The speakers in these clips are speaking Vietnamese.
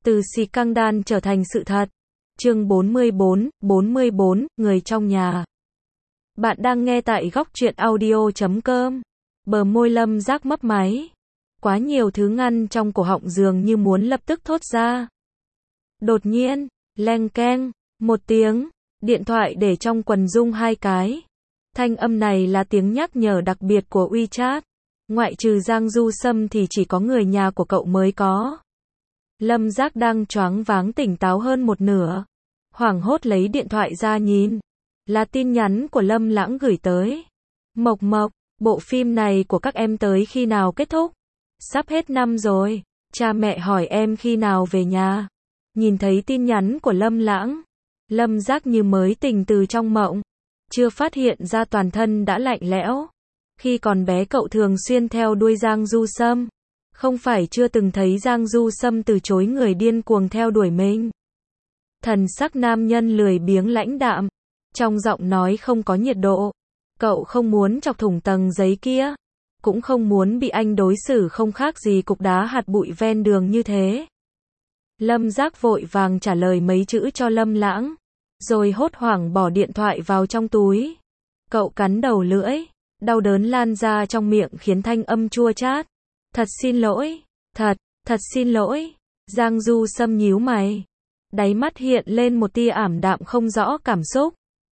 Từ scandal trở thành sự thật. Chương 44, người trong nhà. Bạn đang nghe tại góc truyện audio.com. Bờ môi Lâm Giác mấp máy. Quá nhiều thứ ngăn trong cổ họng dường như muốn lập tức thốt ra. Đột nhiên, leng keng, một tiếng, điện thoại để trong quần rung hai cái. Thanh âm này là tiếng nhắc nhở đặc biệt của WeChat. Ngoại trừ Giang Du Sâm thì chỉ có người nhà của cậu mới có. Lâm Giác đang choáng váng tỉnh táo hơn một nửa. Hoảng hốt lấy điện thoại ra nhìn. Là tin nhắn của Lâm Lãng gửi tới. Mộc Mộc, bộ phim này của các em tới khi nào kết thúc? Sắp hết năm rồi. Cha mẹ hỏi em khi nào về nhà. Nhìn thấy tin nhắn của Lâm Lãng. Lâm Giác như mới tỉnh từ trong mộng. Chưa phát hiện ra toàn thân đã lạnh lẽo. Khi còn bé cậu thường xuyên theo đuôi Giang Du Sâm. Không phải chưa từng thấy Giang Du Sâm từ chối người điên cuồng theo đuổi mình. Thần sắc nam nhân lười biếng lãnh đạm. Trong giọng nói không có nhiệt độ. Cậu không muốn chọc thủng tầng giấy kia. Cũng không muốn bị anh đối xử không khác gì cục đá hạt bụi ven đường như thế. Lâm Giác vội vàng trả lời mấy chữ cho Lâm Lãng. Rồi hốt hoảng bỏ điện thoại vào trong túi. Cậu cắn đầu lưỡi. Đau đớn lan ra trong miệng khiến thanh âm chua chát. Thật xin lỗi. Thật xin lỗi. Giang Du Sâm nhíu mày. Đáy mắt hiện lên một tia ảm đạm không rõ cảm xúc.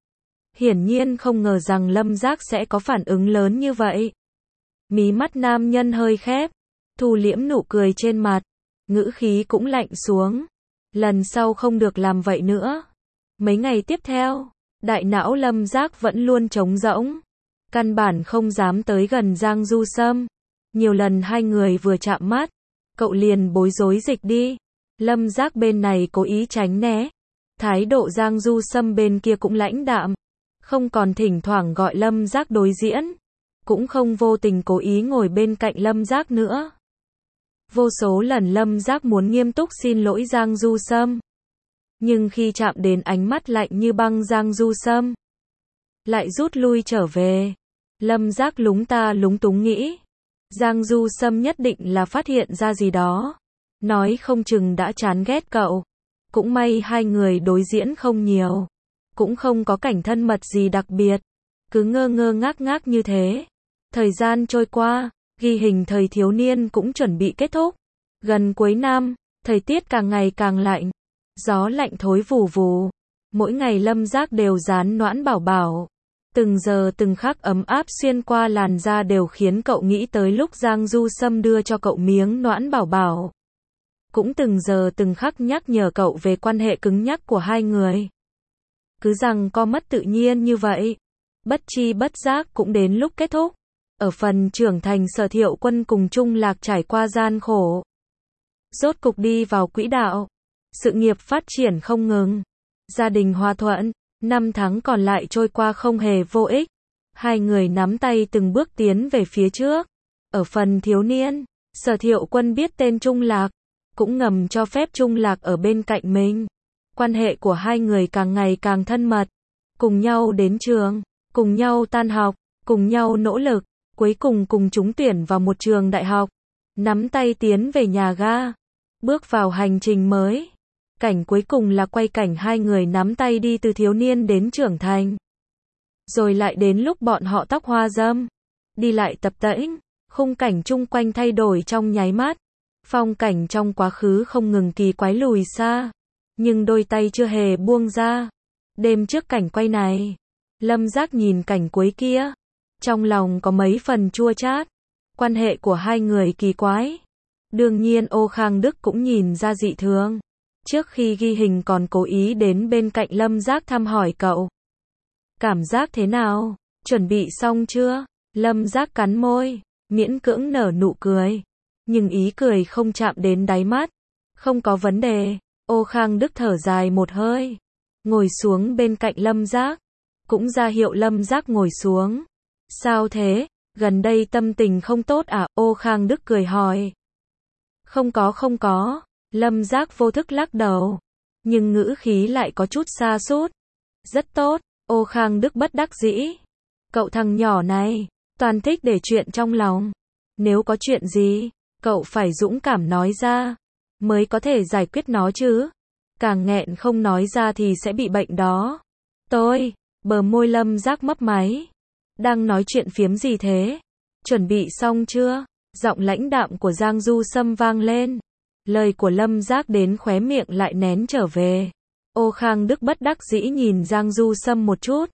Hiển nhiên không ngờ rằng Lâm Giác sẽ có phản ứng lớn như vậy. Mí mắt nam nhân hơi khép. Thu liễm nụ cười trên mặt. Ngữ khí cũng lạnh xuống. Lần sau không được làm vậy nữa. Mấy ngày tiếp theo, đại não Lâm Giác vẫn luôn trống rỗng. Căn bản không dám tới gần Giang Du Sâm. Nhiều lần hai người vừa chạm mắt, cậu liền bối rối dịch đi. Lâm Giác bên này cố ý tránh né. Thái độ Giang Du Sâm bên kia cũng lãnh đạm. Không còn thỉnh thoảng gọi Lâm Giác đối diễn. Cũng không vô tình cố ý ngồi bên cạnh Lâm Giác nữa. Vô số lần Lâm Giác muốn nghiêm túc xin lỗi Giang Du Sâm. Nhưng khi chạm đến ánh mắt lạnh như băng Giang Du Sâm, lại rút lui trở về. Lâm Giác lúng ta lúng túng nghĩ. Giang Du Sâm nhất định là phát hiện ra gì đó. Nói không chừng đã chán ghét cậu. Cũng may hai người đối diễn không nhiều. Cũng không có cảnh thân mật gì đặc biệt. Cứ ngơ ngơ ngác ngác như thế. Thời gian trôi qua, ghi hình thời thiếu niên cũng chuẩn bị kết thúc. Gần cuối năm, thời tiết càng ngày càng lạnh. Gió lạnh thối vù vù. Mỗi ngày Lâm Giác đều dán Noãn Bảo Bảo. Từng giờ từng khắc ấm áp xuyên qua làn da đều khiến cậu nghĩ tới lúc Giang Du Sâm đưa cho cậu miếng Noãn Bảo Bảo. Cũng từng giờ từng khắc nhắc nhở cậu về quan hệ cứng nhắc của hai người. Cứ rằng co mất tự nhiên như vậy. Bất chi bất giác cũng đến lúc kết thúc. Ở phần trưởng thành Sở Thiệu Quân cùng Trung Lạc trải qua gian khổ. Rốt cục đi vào quỹ đạo. Sự nghiệp phát triển không ngừng. Gia đình hòa thuận. Năm tháng còn lại trôi qua không hề vô ích. Hai người nắm tay từng bước tiến về phía trước. Ở phần thiếu niên, Sở Thiệu Quân biết tên Trung Lạc. Cũng ngầm cho phép Trung Lạc ở bên cạnh mình. Quan hệ của hai người càng ngày càng thân mật. Cùng nhau đến trường. Cùng nhau tan học. Cùng nhau nỗ lực. Cuối cùng cùng trúng tuyển vào một trường đại học. Nắm tay tiến về nhà ga. Bước vào hành trình mới. Cảnh cuối cùng là quay cảnh hai người nắm tay đi từ thiếu niên đến trưởng thành. Rồi lại đến lúc bọn họ tóc hoa râm. Đi lại tập tễnh. Khung cảnh chung quanh thay đổi trong nháy mắt. Phong cảnh trong quá khứ không ngừng kỳ quái lùi xa. Nhưng đôi tay chưa hề buông ra. Đêm trước cảnh quay này. Lâm Giác nhìn cảnh cuối kia. Trong lòng có mấy phần chua chát. Quan hệ của hai người kỳ quái. Đương nhiên Ô Khang Đức cũng nhìn ra dị thường. Trước khi ghi hình còn cố ý đến bên cạnh Lâm Giác thăm hỏi cậu. Cảm giác thế nào? Chuẩn bị xong chưa? Lâm Giác cắn môi, miễn cưỡng nở nụ cười. Nhưng ý cười không chạm đến đáy mắt. Không có vấn đề. Ô Khang Đức thở dài một hơi. Ngồi xuống bên cạnh Lâm Giác. Cũng ra hiệu Lâm Giác ngồi xuống. Sao thế? Gần đây tâm tình không tốt à? Ô Khang Đức cười hỏi. Không có. Lâm Giác vô thức lắc đầu. Nhưng ngữ khí lại có chút sa sút. Rất tốt. Ô Khang Đức bất đắc dĩ. Cậu thằng nhỏ này, toàn thích để chuyện trong lòng. Nếu có chuyện gì, cậu phải dũng cảm nói ra. mới có thể giải quyết nó chứ. Càng nghẹn không nói ra thì sẽ bị bệnh đó. Bờ môi Lâm Giác mấp máy. Đang nói chuyện phiếm gì thế? Chuẩn bị xong chưa? Giọng lãnh đạm của Giang Du Sâm vang lên. Lời của Lâm Giác đến khóe miệng lại nén trở về. Ô Khang Đức bất đắc dĩ nhìn Giang Du Sâm một chút.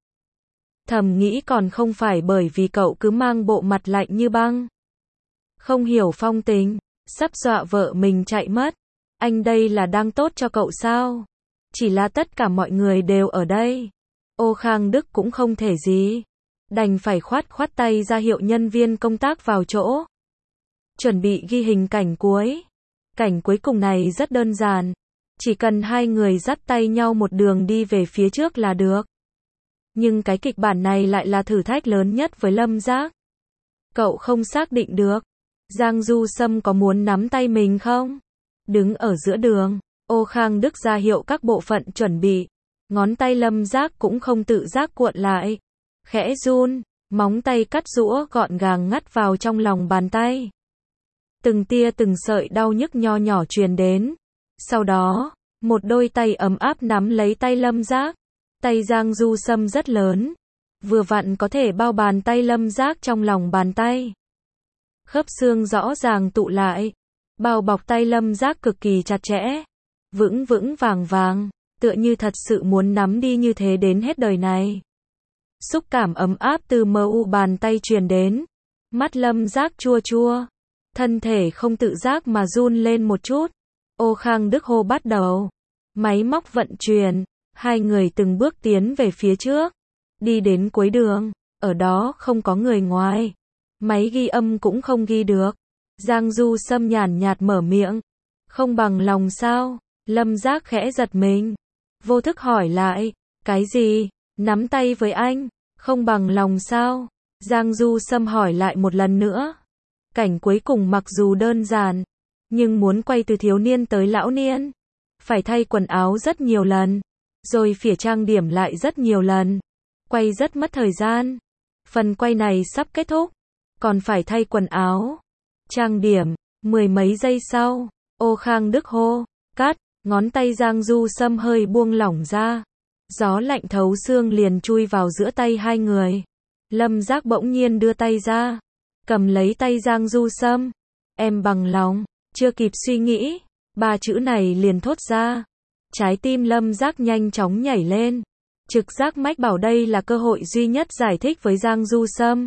Thầm nghĩ còn không phải bởi vì cậu cứ mang bộ mặt lạnh như băng. Không hiểu phong tình, sắp dọa vợ mình chạy mất. Anh đây là đang tốt cho cậu sao? Chỉ là tất cả mọi người đều ở đây. Ô Khang Đức cũng không thể gì. Đành phải khoát tay ra hiệu nhân viên công tác vào chỗ. Chuẩn bị ghi hình cảnh cuối. Cảnh cuối cùng này rất đơn giản. Chỉ cần hai người dắt tay nhau một đường đi về phía trước là được. Nhưng cái kịch bản này lại là thử thách lớn nhất với Lâm Giác. Cậu không xác định được. Giang Du Sâm có muốn nắm tay mình không? Đứng ở giữa đường, Ô Khang Đức ra hiệu các bộ phận chuẩn bị. Ngón tay Lâm Giác cũng không tự giác cuộn lại. Khẽ run, móng tay cắt rũa gọn gàng ngắt vào trong lòng bàn tay. Từng tia từng sợi đau nhức nho nhỏ truyền đến. Sau đó, một đôi tay ấm áp nắm lấy tay Lâm Giác. Tay Giang Du Sâm rất lớn. Vừa vặn có thể bao bàn tay Lâm Giác trong lòng bàn tay. Khớp xương rõ ràng tụ lại. Bao bọc tay Lâm Giác cực kỳ chặt chẽ. Vững vững vàng vàng. Tựa như thật sự muốn nắm đi như thế đến hết đời này. Xúc cảm ấm áp từ mu bàn tay truyền đến. Mắt Lâm Giác chua chua. Thân thể không tự giác mà run lên một chút. Ô Khang Đức hô bắt đầu. Máy móc vận chuyển. Hai người từng bước tiến về phía trước. Đi đến cuối đường. Ở đó không có người ngoài. Máy ghi âm cũng không ghi được. Giang Du Sâm nhàn nhạt mở miệng. Không bằng lòng sao? Lâm Giác khẽ giật mình. Vô thức hỏi lại. Cái gì? Nắm tay với anh. Không bằng lòng sao? Giang Du Sâm hỏi lại một lần nữa. Cảnh cuối cùng mặc dù đơn giản. Nhưng muốn quay từ thiếu niên tới lão niên. Phải thay quần áo rất nhiều lần. Rồi phỉa trang điểm lại rất nhiều lần. Quay rất mất thời gian. Phần quay này sắp kết thúc. Còn phải thay quần áo. Trang điểm. 10 mấy giây sau. Ô Khang Đức hô. Cắt. Ngón tay Giang Du Sâm hơi buông lỏng ra. Gió lạnh thấu xương liền chui vào giữa tay hai người. Lâm Giác bỗng nhiên đưa tay ra. Cầm lấy tay Giang Du Sâm. Em bằng lòng. Chưa kịp suy nghĩ. 3 chữ này liền thốt ra. Trái tim Lâm Giác nhanh chóng nhảy lên. Trực giác mách bảo đây là cơ hội duy nhất giải thích với Giang Du Sâm.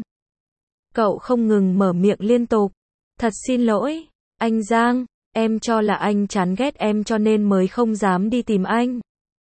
Cậu không ngừng mở miệng liên tục. Thật xin lỗi. Anh Giang. Em cho là anh chán ghét em cho nên mới không dám đi tìm anh.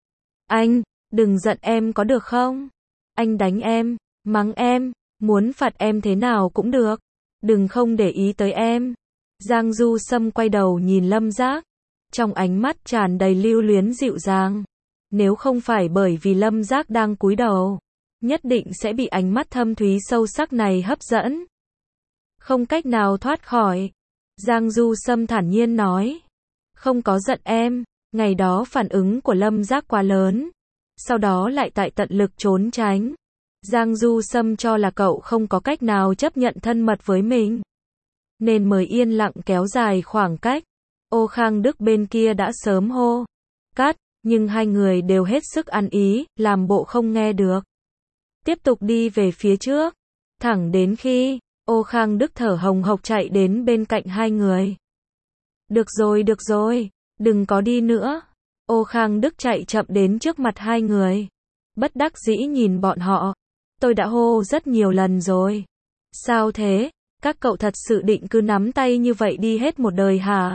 Anh, đừng giận em có được không? Anh đánh em, mắng em, muốn phạt em thế nào cũng được. Đừng không để ý tới em. Giang Du Sâm quay đầu nhìn Lâm Giác. Trong ánh mắt tràn đầy lưu luyến dịu dàng. Nếu không phải bởi vì Lâm Giác đang cúi đầu, nhất định sẽ bị ánh mắt thâm thúy sâu sắc này hấp dẫn. Không cách nào thoát khỏi. Giang Du Sâm thản nhiên nói. Không có giận em. Ngày đó phản ứng của Lâm Giác quá lớn. Sau đó lại tại tận lực trốn tránh. Giang Du Sâm cho là cậu không có cách nào chấp nhận thân mật với mình. Nên mới yên lặng kéo dài khoảng cách. Ô Khang Đức bên kia đã sớm hô. Cắt. Nhưng hai người đều hết sức ăn ý, làm bộ không nghe được. Tiếp tục đi về phía trước. Thẳng đến khi Ô Khang Đức thở hồng hộc chạy đến bên cạnh hai người. Được rồi, đừng có đi nữa. Ô Khang Đức chạy chậm đến trước mặt hai người. Bất đắc dĩ nhìn bọn họ. Tôi đã hô rất nhiều lần rồi. Sao thế? Các cậu thật sự định cứ nắm tay như vậy đi hết một đời hả?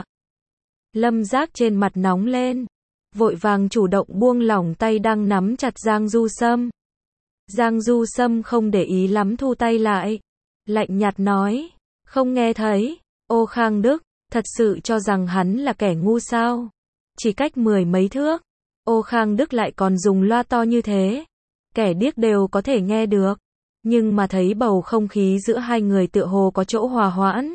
Lâm Giác trên mặt nóng lên. Vội vàng chủ động buông lỏng tay đang nắm chặt Giang Du Sâm. Giang Du Sâm không để ý lắm thu tay lại. Lạnh nhạt nói. Không nghe thấy. Ô Khang Đức, thật sự cho rằng hắn là kẻ ngu sao? Chỉ cách 10 mấy thước. Ô Khang Đức lại còn dùng loa to như thế. Kẻ điếc đều có thể nghe được. Nhưng mà thấy bầu không khí giữa hai người tựa hồ có chỗ hòa hoãn.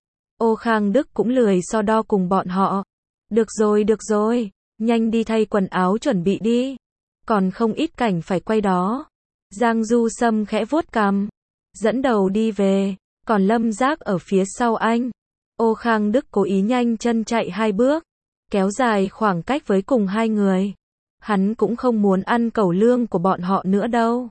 Ô Khang Đức cũng lười so đo cùng bọn họ. Được rồi. Nhanh đi thay quần áo chuẩn bị đi. Còn không ít cảnh phải quay đó. Giang Du Sâm khẽ vuốt cằm. Dẫn đầu đi về. Còn Lâm Giác ở phía sau anh. Ô Khang Đức cố ý nhanh chân chạy 2 bước. kéo dài khoảng cách với cùng hai người. Hắn cũng không muốn ăn cẩu lương của bọn họ nữa đâu.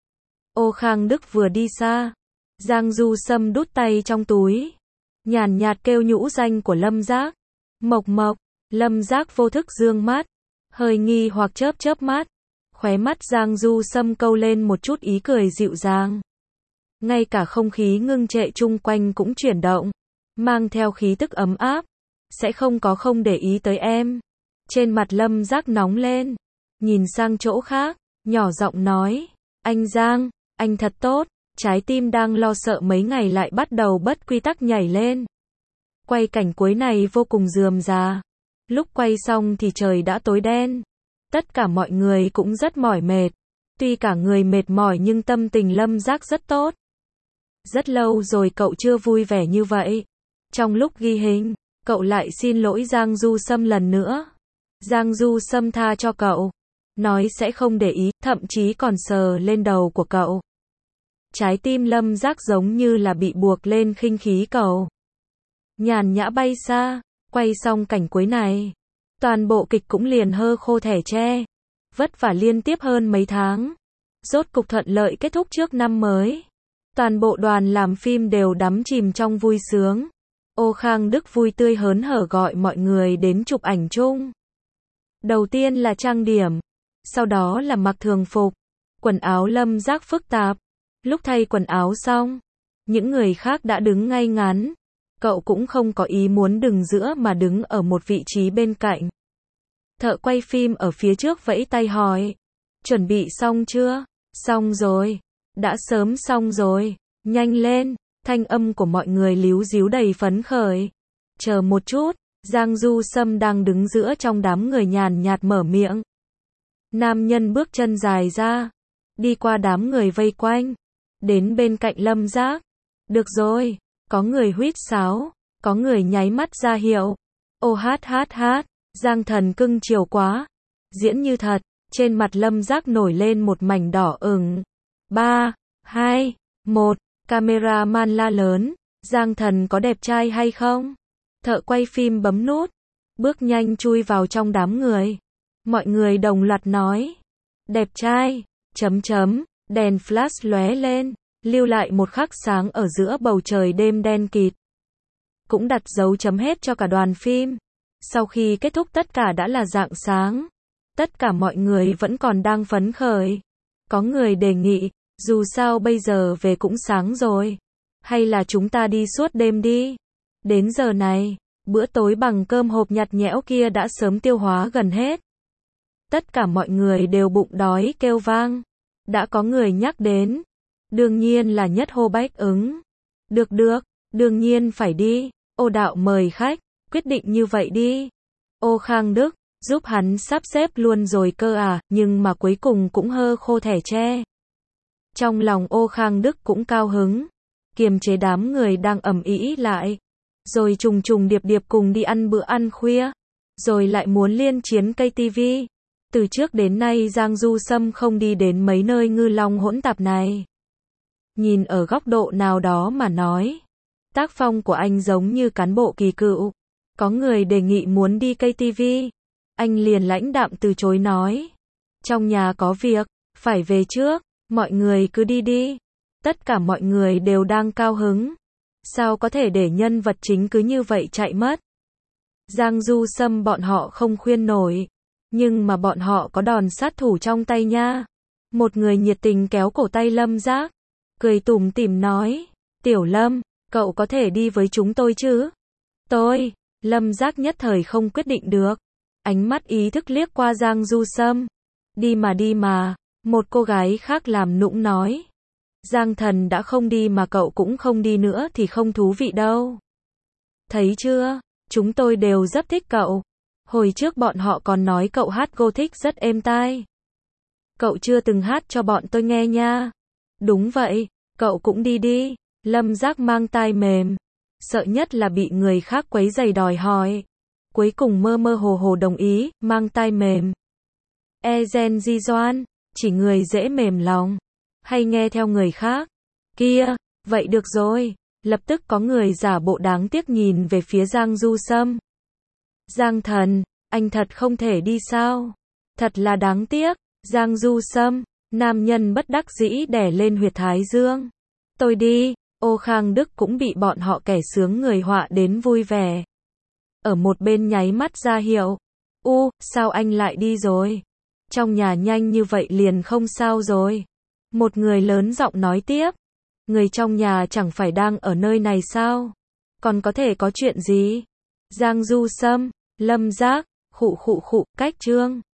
Ô Khang Đức vừa đi xa, Giang Du Sâm đút tay trong túi, nhàn nhạt kêu nhũ danh của Lâm Giác. Mộc Mộc. Lâm Giác vô thức dương mắt, hơi nghi hoặc chớp chớp mắt, khóe mắt Giang Du Sâm câu lên một chút ý cười dịu dàng. Ngay cả không khí ngưng trệ chung quanh cũng chuyển động, mang theo khí tức ấm áp. Sẽ không có không để ý tới em. Trên mặt Lâm Giác nóng lên, nhìn sang chỗ khác, nhỏ giọng nói, anh Giang, anh thật tốt. Trái tim đang lo sợ mấy ngày lại bắt đầu bất quy tắc nhảy lên. Quay cảnh cuối này vô cùng rườm rà. Lúc quay xong thì trời đã tối đen. Tất cả mọi người cũng rất mỏi mệt. Tuy cả người mệt mỏi nhưng tâm tình Lâm Giác rất tốt. Rất lâu rồi cậu chưa vui vẻ như vậy. Trong lúc ghi hình, cậu lại xin lỗi Giang Du Sâm lần nữa. Giang Du Sâm tha cho cậu, nói sẽ không để ý, thậm chí còn sờ lên đầu của cậu. Trái tim Lâm Giác giống như là bị buộc lên khinh khí cầu. Nhàn nhã bay xa, quay xong cảnh cuối này. Toàn bộ kịch cũng liền hơ khô thẻ tre. Vất vả liên tiếp hơn mấy tháng. Rốt cục thuận lợi kết thúc trước năm mới. Toàn bộ đoàn làm phim đều đắm chìm trong vui sướng. Ô Khang Đức vui tươi hớn hở gọi mọi người đến chụp ảnh chung. Đầu tiên là trang điểm, sau đó là mặc thường phục. Quần áo Lâm Giác phức tạp. Lúc thay quần áo xong, những người khác đã đứng ngay ngắn. Cậu cũng không có ý muốn đứng giữa mà đứng ở một vị trí bên cạnh. Thợ quay phim ở phía trước vẫy tay hỏi, chuẩn bị xong chưa? Xong rồi. Đã sớm xong rồi. Nhanh lên. Thanh âm của mọi người líu díu đầy phấn khởi. Chờ một chút. Giang Du Sâm đang đứng giữa trong đám người nhàn nhạt mở miệng. Nam nhân bước chân dài ra, đi qua đám người vây quanh, đến bên cạnh Lâm Giác. Được rồi. Có người huýt sáo, có người nháy mắt ra hiệu. Ô hát hát hát. Giang Thần cưng chiều quá. Diễn như thật. Trên mặt Lâm Giác nổi lên một mảnh đỏ ửng. 3, 2, 1. Cameraman la lớn. Giang Thần có đẹp trai hay không? Thợ quay phim bấm nút, bước nhanh chui vào trong đám người. Mọi người đồng loạt nói, đẹp trai, chấm chấm, đèn flash lóe lên, lưu lại một khắc sáng ở giữa bầu trời đêm đen kịt. Cũng đặt dấu chấm hết cho cả đoàn phim. Sau khi kết thúc tất cả đã là rạng sáng. Tất cả mọi người vẫn còn đang phấn khởi. Có người đề nghị, dù sao bây giờ về cũng sáng rồi. Hay là chúng ta đi suốt đêm đi. Đến giờ này, bữa tối bằng cơm hộp nhạt nhẽo kia đã sớm tiêu hóa gần hết. Tất cả mọi người đều bụng đói kêu vang. Đã có người nhắc đến. Đương nhiên là Nhất hô bách ứng. Được được, đương nhiên phải đi. Ô Đạo mời khách, quyết định như vậy đi. Ô Khang Đức, giúp hắn sắp xếp luôn rồi cơ à, nhưng mà cuối cùng cũng hơ khô thẻ tre. Trong lòng Ô Khang Đức cũng cao hứng, kiềm chế đám người đang ầm ĩ lại. Rồi trùng trùng điệp điệp cùng đi ăn bữa ăn khuya. Rồi lại muốn liên chiến cây tivi. Từ trước đến nay Giang Du Sâm không đi đến mấy nơi ngư long hỗn tạp này. Nhìn ở góc độ nào đó mà nói, tác phong của anh giống như cán bộ kỳ cựu. Có người đề nghị muốn đi cây tivi, anh liền lãnh đạm từ chối nói. Trong nhà có việc, phải về trước, mọi người cứ đi đi. Tất cả mọi người đều đang cao hứng. Sao có thể để nhân vật chính cứ như vậy chạy mất? Giang Du Sâm bọn họ không khuyên nổi. Nhưng mà bọn họ có đòn sát thủ trong tay nha. Một người nhiệt tình kéo cổ tay Lâm Giác, cười tủm tỉm nói, Tiểu Lâm, cậu có thể đi với chúng tôi chứ? Tôi, Lâm Giác nhất thời không quyết định được. Ánh mắt ý thức liếc qua Giang Du Sâm. Đi mà, một cô gái khác làm nũng nói. Giang Thần đã không đi mà cậu cũng không đi nữa thì không thú vị đâu. Thấy chưa, chúng tôi đều rất thích cậu. Hồi trước bọn họ còn nói cậu hát Gothic rất êm tai. Cậu chưa từng hát cho bọn tôi nghe nha. Đúng vậy, cậu cũng đi đi. Lâm Giác mang tai mềm. Sợ nhất là bị người khác quấy rầy đòi hỏi. Cuối cùng mơ mơ hồ hồ đồng ý, mang tai mềm. Ezen Di Doan, chỉ người dễ mềm lòng. Hay nghe theo người khác. Kia, vậy được rồi. Lập tức có người giả bộ đáng tiếc nhìn về phía Giang Du Sâm. Giang Thần, Anh thật không thể đi sao? Thật là đáng tiếc. Giang Du Sâm, nam nhân bất đắc dĩ đè lên huyệt thái dương. Tôi đi. Ô Khang Đức cũng bị bọn họ kẻ sướng người họa đến vui vẻ. Ở một bên nháy mắt ra hiệu. Sao anh lại đi rồi? Trong nhà nhanh như vậy liền không sao rồi. Một người lớn giọng nói tiếp. Người trong nhà chẳng phải đang ở nơi này sao? Còn có thể có chuyện gì? Giang Du Sâm, Lâm Giác, khụ, cách Trương.